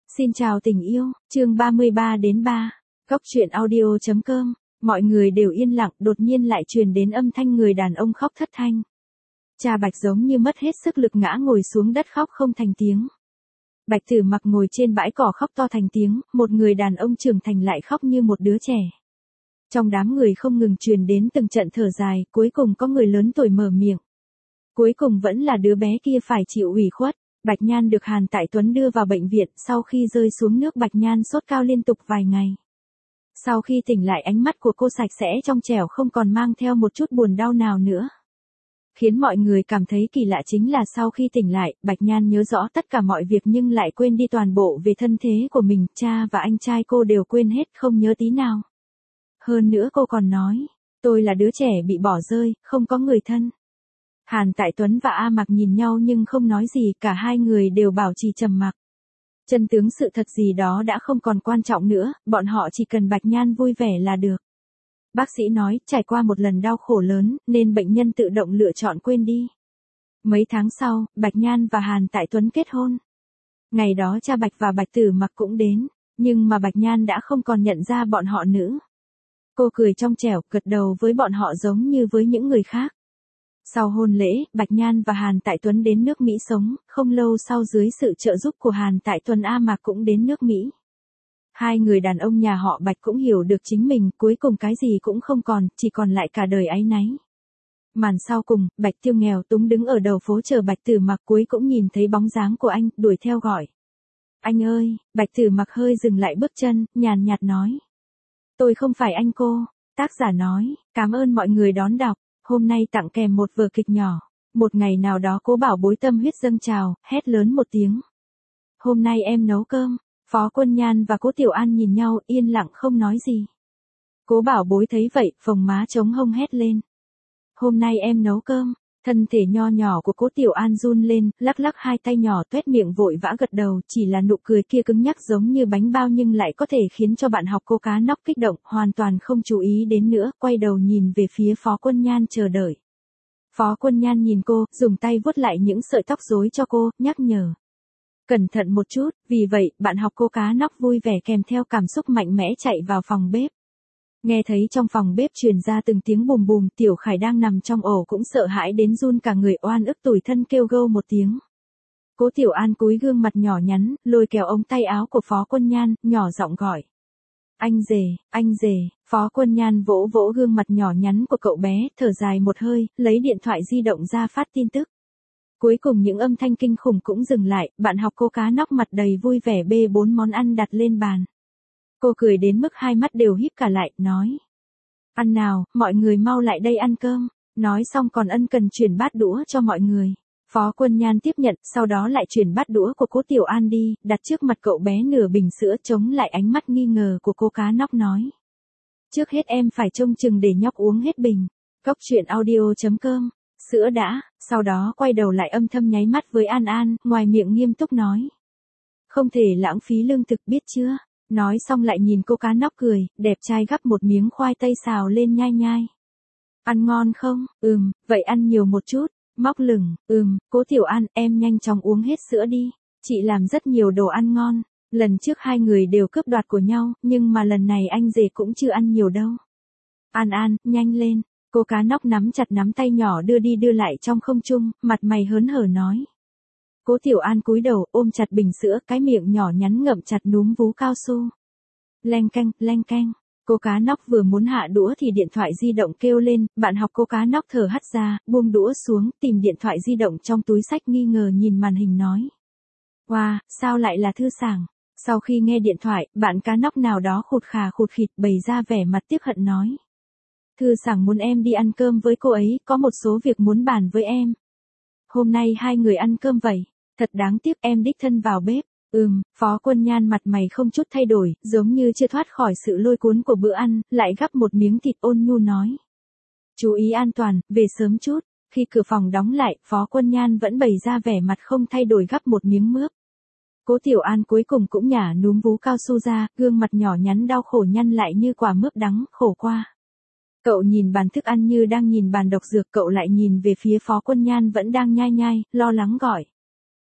Xin chào tình yêu, chương 33 đến 3. Góc truyện audio.com. Mọi người đều yên lặng, đột nhiên lại truyền đến âm thanh người đàn ông khóc thất thanh. Cha Bạch giống như mất hết sức lực ngã ngồi xuống đất khóc không thành tiếng. Bạch Tử Mặc ngồi trên bãi cỏ khóc to thành tiếng, một người đàn ông trưởng thành lại khóc như một đứa trẻ. Trong đám người không ngừng truyền đến từng trận thở dài, cuối cùng có người lớn tuổi mở miệng. Cuối cùng vẫn là đứa bé kia phải chịu ủy khuất. Bạch Nhan được Hàn Tại Tuấn đưa vào bệnh viện, sau khi rơi xuống nước Bạch Nhan sốt cao liên tục vài ngày. Sau khi tỉnh lại ánh mắt của cô sạch sẽ trong trẻo không còn mang theo một chút buồn đau nào nữa. Khiến mọi người cảm thấy kỳ lạ chính là sau khi tỉnh lại, Bạch Nhan nhớ rõ tất cả mọi việc nhưng lại quên đi toàn bộ về thân thế của mình, cha và anh trai cô đều quên hết, không nhớ tí nào. Hơn nữa cô còn nói, tôi là đứa trẻ bị bỏ rơi, không có người thân. Hàn Tại Tuấn và A Mặc nhìn nhau nhưng không nói gì, cả hai người đều bảo trì trầm mặc. Chân tướng sự thật gì đó đã không còn quan trọng nữa, bọn họ chỉ cần Bạch Nhan vui vẻ là được. Bác sĩ nói, trải qua một lần đau khổ lớn, nên bệnh nhân tự động lựa chọn quên đi. Mấy tháng sau, Bạch Nhan và Hàn Tại Tuấn kết hôn. Ngày đó cha Bạch và Bạch Tử Mặc cũng đến, nhưng mà Bạch Nhan đã không còn nhận ra bọn họ nữa. Cô cười trong trẻo, gật đầu với bọn họ giống như với những người khác. Sau hôn lễ, Bạch Nhan và Hàn Tại Tuấn đến nước Mỹ sống, không lâu sau dưới sự trợ giúp của Hàn Tại Tuấn A Mặc cũng đến nước Mỹ. Hai người đàn ông nhà họ Bạch cũng hiểu được chính mình, cuối cùng cái gì cũng không còn, chỉ còn lại cả đời áy náy. Màn sau cùng, Bạch Tiêu nghèo túng đứng ở đầu phố chờ Bạch Tử Mặc, cuối cũng nhìn thấy bóng dáng của anh, đuổi theo gọi. Anh ơi, Bạch Tử Mặc hơi dừng lại bước chân, nhàn nhạt nói. Tôi không phải anh cô. Tác giả nói, cảm ơn mọi người đón đọc. Hôm nay tặng kèm một vở kịch nhỏ. Một ngày nào đó Cố Bảo Bối tâm huyết dâng trào, hét lớn một tiếng. Hôm nay em nấu cơm. Phó Quân Nhan và Cố Tiểu An nhìn nhau, yên lặng không nói gì. Cố Bảo Bối thấy vậy, phồng má trống hông hét lên. Hôm nay em nấu cơm. Thân thể nho nhỏ của Cố Tiểu An run lên, lắc lắc hai tay nhỏ tuét miệng vội vã gật đầu, chỉ là nụ cười kia cứng nhắc giống như bánh bao nhưng lại có thể khiến cho bạn học cô cá nóc kích động, hoàn toàn không chú ý đến nữa, quay đầu nhìn về phía Phó Quân Nhan chờ đợi. Phó Quân Nhan nhìn cô, dùng tay vuốt lại những sợi tóc rối cho cô, nhắc nhở. Cẩn thận một chút, vì vậy, bạn học cô cá nóc vui vẻ kèm theo cảm xúc mạnh mẽ chạy vào phòng bếp. Nghe thấy trong phòng bếp truyền ra từng tiếng bùm bùm, Tiểu Khải đang nằm trong ổ cũng sợ hãi đến run cả người, oan ức tủi thân kêu gâu một tiếng. Cố Tiểu An cúi gương mặt nhỏ nhắn, lôi kéo ống tay áo của Phó Quân Nhan, nhỏ giọng gọi. Anh rể, Phó Quân Nhan vỗ vỗ gương mặt nhỏ nhắn của cậu bé, thở dài một hơi, lấy điện thoại di động ra phát tin tức. Cuối cùng những âm thanh kinh khủng cũng dừng lại, bạn học cô cá nóc mặt đầy vui vẻ bê 4 món ăn đặt lên bàn. Cô cười đến mức hai mắt đều híp cả lại, nói. Ăn nào, mọi người mau lại đây ăn cơm. Nói xong còn ân cần chuyển bát đũa cho mọi người. Phó Quân Nhan tiếp nhận, sau đó lại chuyển bát đũa của Cố Tiểu An đi, đặt trước mặt cậu bé nửa bình sữa, chống lại ánh mắt nghi ngờ của cô cá nóc nói. Trước hết em phải trông chừng để nhóc uống hết bình. Góc truyện audio.com. Sữa đã, sau đó quay đầu lại âm thầm nháy mắt với An An, ngoài miệng nghiêm túc nói. Không thể lãng phí lương thực biết chưa? Nói xong lại nhìn cô cá nóc cười, đẹp trai gắp một miếng khoai tây xào lên nhai nhai. Ăn ngon không? Vậy ăn nhiều một chút. Móc lửng, Cố Tiểu An, em nhanh chóng uống hết sữa đi. Chị làm rất nhiều đồ ăn ngon. Lần trước hai người đều cướp đoạt của nhau, nhưng mà lần này anh rể cũng chưa ăn nhiều đâu. An An, nhanh lên. Cô cá nóc nắm chặt nắm tay nhỏ đưa đi đưa lại trong không trung, mặt mày hớn hở nói. Cố Tiểu An cúi đầu ôm chặt bình sữa, cái miệng nhỏ nhắn ngậm chặt núm vú cao su. Leng keng. Cô cá nóc vừa muốn hạ đũa thì điện thoại di động kêu lên, bạn học cô cá nóc thở hắt ra, buông đũa xuống, tìm điện thoại di động trong túi xách nghi ngờ nhìn màn hình nói. Wow, sao lại là Thư Sảng? Sau khi nghe điện thoại, bạn cá nóc nào đó khụt khà khụt khịt bày ra vẻ mặt tiếc hận nói. Thư Sảng muốn em đi ăn cơm với cô ấy, có một số việc muốn bàn với em. Hôm nay hai người ăn cơm vậy, thật đáng tiếc em đích thân vào bếp. Phó Quân Nhan mặt mày không chút thay đổi, giống như chưa thoát khỏi sự lôi cuốn của bữa ăn, lại gắp một miếng thịt ôn nhu nói. Chú ý an toàn, về sớm chút. Khi cửa phòng đóng lại, Phó Quân Nhan vẫn bày ra vẻ mặt không thay đổi gắp một miếng mướp. Cố Tiểu An cuối cùng cũng nhả núm vú cao su ra, gương mặt nhỏ nhắn đau khổ nhăn lại như quả mướp đắng, khổ qua. Cậu nhìn bàn thức ăn như đang nhìn bàn độc dược, cậu lại nhìn về phía Phó Quân Nhan vẫn đang nhai nhai, lo lắng gọi.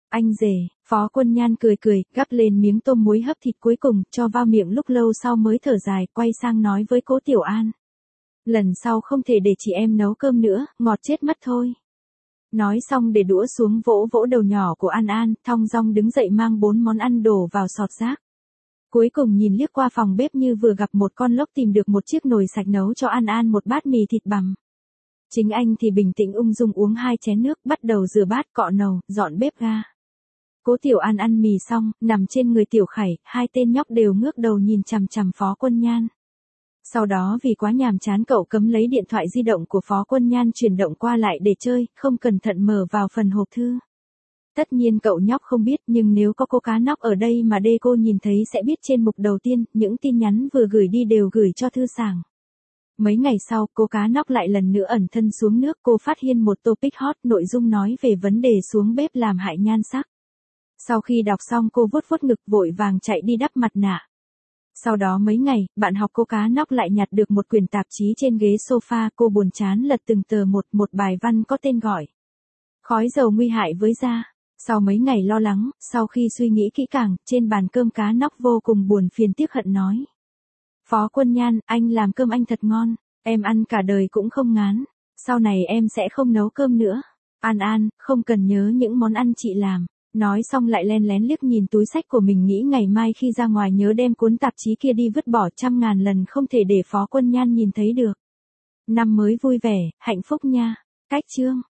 Anh rể, Phó Quân Nhan cười cười, gắp lên miếng tôm muối hấp thịt cuối cùng, cho vào miệng lúc lâu sau mới thở dài, quay sang nói với Cố Tiểu An. Lần sau không thể để chị em nấu cơm nữa, ngọt chết mất thôi. Nói xong để đũa xuống vỗ vỗ đầu nhỏ của An An, thong dong đứng dậy mang 4 món ăn đổ vào sọt rác. Cuối cùng nhìn liếc qua phòng bếp như vừa gặp một con lốc tìm được một chiếc nồi sạch nấu cho An An một bát mì thịt bằm. Chính anh thì bình tĩnh ung dung uống 2 chén nước, bắt đầu rửa bát, cọ nồi, dọn bếp ga. Cố Tiểu An ăn mì xong, nằm trên người Tiểu Khải, hai tên nhóc đều ngước đầu nhìn chằm chằm Phó Quân Nhan. Sau đó vì quá nhàm chán cậu cấm lấy điện thoại di động của Phó Quân Nhan chuyển động qua lại để chơi, không cẩn thận mở vào phần hộp thư. Tất nhiên cậu nhóc không biết, nhưng nếu có cô cá nóc ở đây mà cô nhìn thấy sẽ biết trên mục đầu tiên, những tin nhắn vừa gửi đi đều gửi cho thư sảng. Mấy ngày sau, cô cá nóc lại lần nữa ẩn thân xuống nước, cô phát hiện một topic hot, nội dung nói về vấn đề xuống bếp làm hại nhan sắc. Sau khi đọc xong cô vuốt vuốt ngực vội vàng chạy đi đắp mặt nạ. Sau đó mấy ngày, bạn học cô cá nóc lại nhặt được một quyển tạp chí trên ghế sofa, cô buồn chán lật từng tờ một bài văn có tên gọi Khói dầu nguy hại với da. Sau mấy ngày lo lắng, sau khi suy nghĩ kỹ càng, trên bàn cơm cá nóc vô cùng buồn phiền tiếc hận nói. Phó Quân Nhan, anh làm cơm anh thật ngon, em ăn cả đời cũng không ngán, sau này em sẽ không nấu cơm nữa. An An, không cần nhớ những món ăn chị làm. Nói xong lại len lén liếc nhìn túi sách của mình nghĩ ngày mai khi ra ngoài nhớ đem cuốn tạp chí kia đi vứt bỏ 100.000 lần không thể để Phó Quân Nhan nhìn thấy được. Năm mới vui vẻ, hạnh phúc nha. Cách chương.